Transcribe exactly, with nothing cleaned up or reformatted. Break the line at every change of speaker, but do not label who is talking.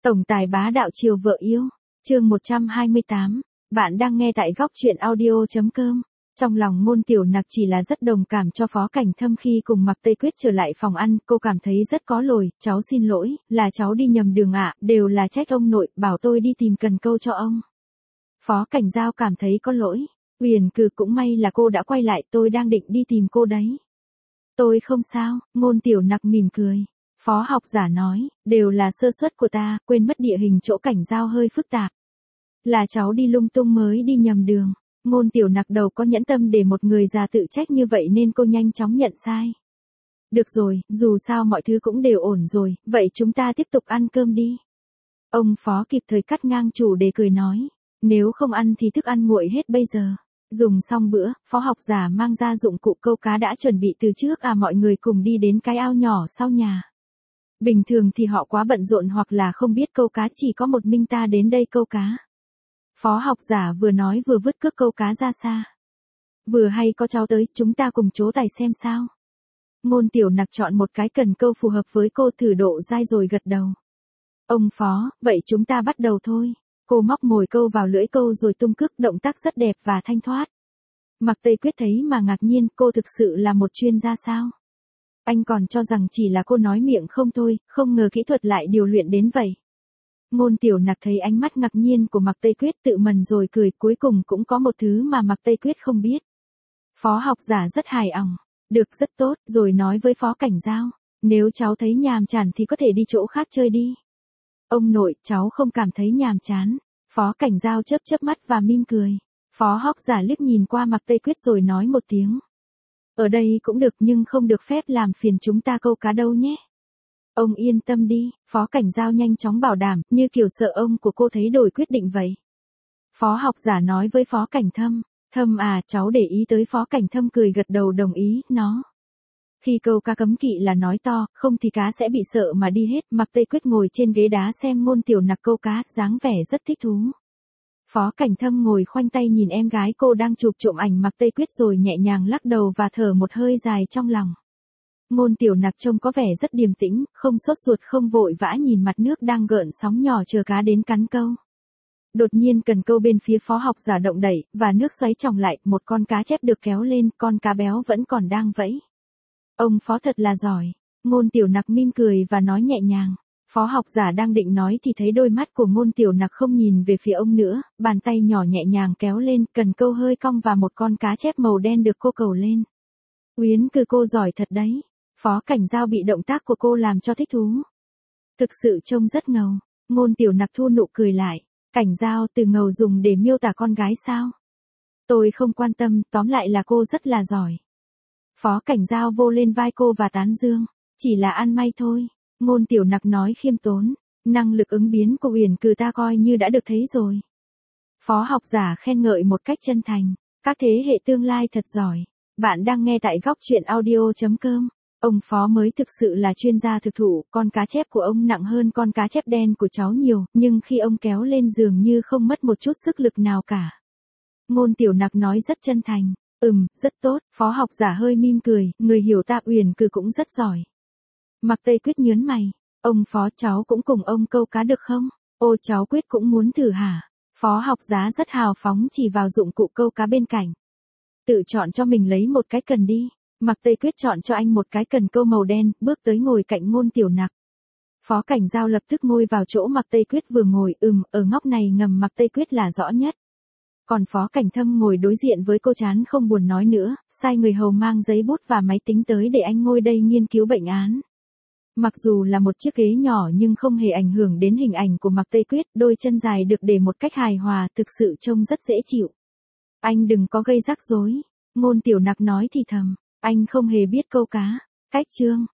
Tổng tài bá đạo chiều vợ yêu, chương một trăm hai mươi tám, bạn đang nghe tại góc truyện audio.com. Trong lòng Ngôn Tiểu Nặc chỉ là rất đồng cảm cho Phó Cảnh Thâm khi cùng Mạc Tây Quyết trở lại phòng ăn, cô cảm thấy rất có lỗi, cháu xin lỗi, là cháu đi nhầm đường ạ, đều là trách ông nội, bảo tôi đi tìm cần câu cho ông. Phó Cảnh Giao cảm thấy có lỗi, Uyển Cừ cũng may là cô đã quay lại, tôi đang định đi tìm cô đấy. Tôi không sao, Ngôn Tiểu Nặc mỉm cười. Phó học giả nói, đều là sơ suất của ta, quên mất địa hình chỗ Cảnh Giao hơi phức tạp. Là cháu đi lung tung mới đi nhầm đường. Ngôn Tiểu Nặc đầu có nhẫn tâm để một người già tự trách như vậy nên cô nhanh chóng nhận sai. Được rồi, dù sao mọi thứ cũng đều ổn rồi, vậy chúng ta tiếp tục ăn cơm đi. Ông Phó kịp thời cắt ngang chủ đề cười nói, nếu không ăn thì thức ăn nguội hết bây giờ. Dùng xong bữa, Phó học giả mang ra dụng cụ câu cá đã chuẩn bị từ trước à mọi người cùng đi đến cái ao nhỏ sau nhà. Bình thường thì họ quá bận rộn hoặc là không biết câu cá, chỉ có một mình ta đến đây câu cá. Phó học giả vừa nói vừa vứt cước câu cá ra xa. Vừa hay có cháu tới, chúng ta cùng trố tài xem sao. Ngôn Tiểu Nặc chọn một cái cần câu phù hợp với cô thử độ dai rồi gật đầu. Ông Phó, vậy chúng ta bắt đầu thôi. Cô móc mồi câu vào lưỡi câu rồi tung cước, động tác rất đẹp và thanh thoát. Mạc Tây Quyết thấy mà ngạc nhiên, cô thực sự là một chuyên gia sao? Anh còn cho rằng chỉ là cô nói miệng không thôi, không ngờ kỹ thuật lại điều luyện đến vậy. Ngôn Tiểu Nặc thấy ánh mắt ngạc nhiên của Mạc Tây Quyết tự mần rồi cười, cuối cùng cũng có một thứ mà Mạc Tây Quyết không biết. Phó học giả rất hài lòng, được rất tốt, rồi nói với Phó Cảnh Giao, nếu cháu thấy nhàm chán thì có thể đi chỗ khác chơi đi. Ông nội, cháu không cảm thấy nhàm chán. Phó Cảnh Giao chớp chớp mắt và mỉm cười. Phó học giả liếc nhìn qua Mạc Tây Quyết rồi nói một tiếng. Ở đây cũng được nhưng không được phép làm phiền chúng ta câu cá đâu nhé. Ông yên tâm đi, Phó Cảnh Giao nhanh chóng bảo đảm, như kiểu sợ ông của cô thấy đổi quyết định vậy. Phó học giả nói với Phó Cảnh Thâm, Thâm à, cháu để ý tới. Phó Cảnh Thâm cười gật đầu đồng ý, nó. Khi câu cá cấm kỵ là nói to, không thì cá sẽ bị sợ mà đi hết. Mạc Tây Quyết ngồi trên ghế đá xem Ngôn Tiểu Nặc câu cá, dáng vẻ rất thích thú. Phó Cảnh Thâm ngồi khoanh tay nhìn em gái cô đang chụp trộm ảnh Mạc Tây Quyết rồi nhẹ nhàng lắc đầu và thở một hơi dài trong lòng. Ngôn Tiểu Nặc trông có vẻ rất điềm tĩnh, không sốt ruột không vội vã nhìn mặt nước đang gợn sóng nhỏ chờ cá đến cắn câu. Đột nhiên cần câu bên phía Phó học giả động đẩy, và nước xoáy tròng lại, một con cá chép được kéo lên, con cá béo vẫn còn đang vẫy. Ông Phó thật là giỏi. Ngôn Tiểu Nặc mỉm cười và nói nhẹ nhàng. Phó học giả đang định nói thì thấy đôi mắt của Ngôn Tiểu Nặc không nhìn về phía ông nữa, bàn tay nhỏ nhẹ nhàng kéo lên, cần câu hơi cong và một con cá chép màu đen được cô cầu lên. Uyển Cừ, cô giỏi thật đấy. Phó Cảnh Giao bị động tác của cô làm cho thích thú. Thực sự trông rất ngầu. Ngôn Tiểu Nặc thu nụ cười lại. Cảnh Giao, từ ngầu dùng để miêu tả con gái sao? Tôi không quan tâm, tóm lại là cô rất là giỏi. Phó Cảnh Giao vô lên vai cô và tán dương. Chỉ là ăn may thôi. Ngôn Tiểu Nặc nói khiêm tốn. Năng lực ứng biến của Uyển Cừ ta coi như đã được thấy rồi. Phó học giả khen ngợi một cách chân thành. Các thế hệ tương lai thật giỏi. Bạn đang nghe tại góc truyện audio.com. Ông Phó mới thực sự là chuyên gia thực thụ, con cá chép của ông nặng hơn con cá chép đen của cháu nhiều, nhưng khi ông kéo lên dường như không mất một chút sức lực nào cả. Ngôn Tiểu Nặc nói rất chân thành, ừm, rất tốt. Phó học giả hơi mỉm cười, người hiểu ta. Uyển Cừ cũng rất giỏi. Mạc Tây Quyết nhớn mày, ông Phó, cháu cũng cùng ông câu cá được không? Ô, cháu Quyết cũng muốn thử hả? Phó học giá rất hào phóng chỉ vào dụng cụ câu cá bên cạnh. Tự chọn cho mình lấy một cái cần đi. Mạc Tây Quyết chọn cho anh một cái cần câu màu đen, bước tới ngồi cạnh Ngôn Tiểu Nặc. Phó Cảnh Giao lập tức ngồi vào chỗ Mạc Tây Quyết vừa ngồi, ừm, ở ngóc này ngầm Mạc Tây Quyết là rõ nhất. Còn Phó Cảnh Thâm ngồi đối diện với cô chán không buồn nói nữa, sai người hầu mang giấy bút và máy tính tới để anh ngồi đây nghiên cứu bệnh án. Mặc dù là một chiếc ghế nhỏ nhưng không hề ảnh hưởng đến hình ảnh của Mạc Tây Quyết, đôi chân dài được để một cách hài hòa, thực sự trông rất dễ chịu. Anh đừng có gây rắc rối. Ngôn Tiểu Nặc nói thì thầm. Anh không hề biết câu cá. Cách chương.